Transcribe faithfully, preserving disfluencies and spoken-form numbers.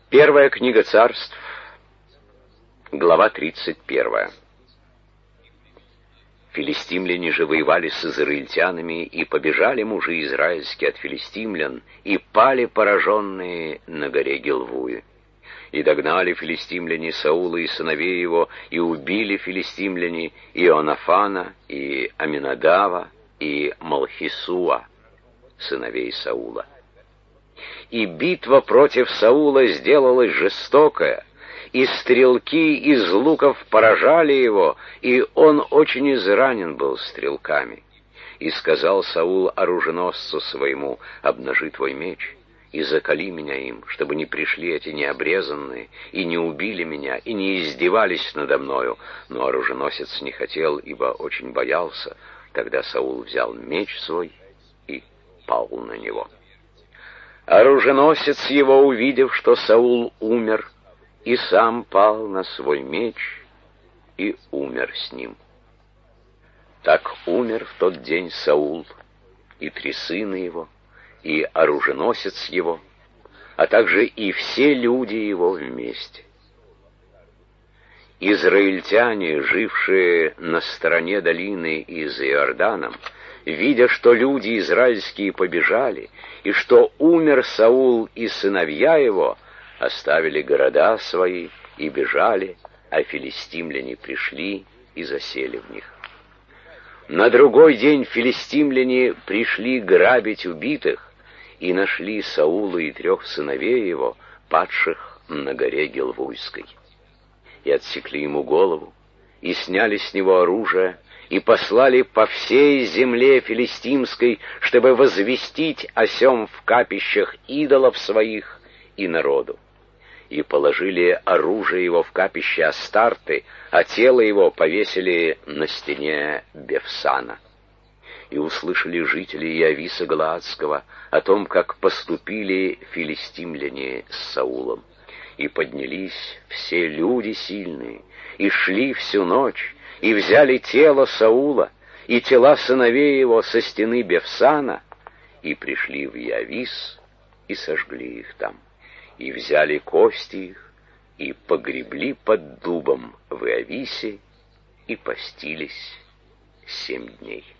Первая книга Царств, глава тридцать первая. Филистимляне же воевали с израильтянами, и побежали мужи израильские от филистимлян, и пали пораженные на горе Гилвуе. И догнали филистимляне Саула и сыновей его, и убили филистимляне Ионафана, и Аминадава, и Малхисуа, сыновей Саула. И битва против Саула сделалась жестокая, и стрелки из луков поражали его, и он очень изранен был стрелками. И сказал Саул оруженосцу своему: «Обнажи твой меч, и заколи меня им, чтобы не пришли эти необрезанные, и не убили меня, и не издевались надо мною». Но оруженосец не хотел, ибо очень боялся. Тогда Саул взял меч свой и пал на него. Оруженосец его, увидев, что Саул умер, и сам пал на свой меч, и умер с ним. Так умер в тот день Саул, и три сына его, и оруженосец его, а также и все люди его вместе. Израильтяне, жившие на стороне долины и за Иорданом, видя, что люди израильские побежали, и что умер Саул и сыновья его, оставили города свои и бежали, а филистимляне пришли и засели в них. На другой день филистимляне пришли грабить убитых, и нашли Саула и трех сыновей его, падших на горе Гилвуйской. И отсекли ему голову, и сняли с него оружие, и послали по всей земле филистимской, чтобы возвестить о сем в капищах идолов своих и народу. И положили оружие его в капище Астарты, а тело его повесили на стене Бефсана. И услышали жители Иависа Галаадского о том, как поступили филистимляне с Саулом. И поднялись все люди сильные, и шли всю ночь, и взяли тело Саула, и тела сыновей его со стены Бефсана, и пришли в Иавис, и сожгли их там. И взяли кости их, и погребли под дубом в Иависе, и постились семь дней.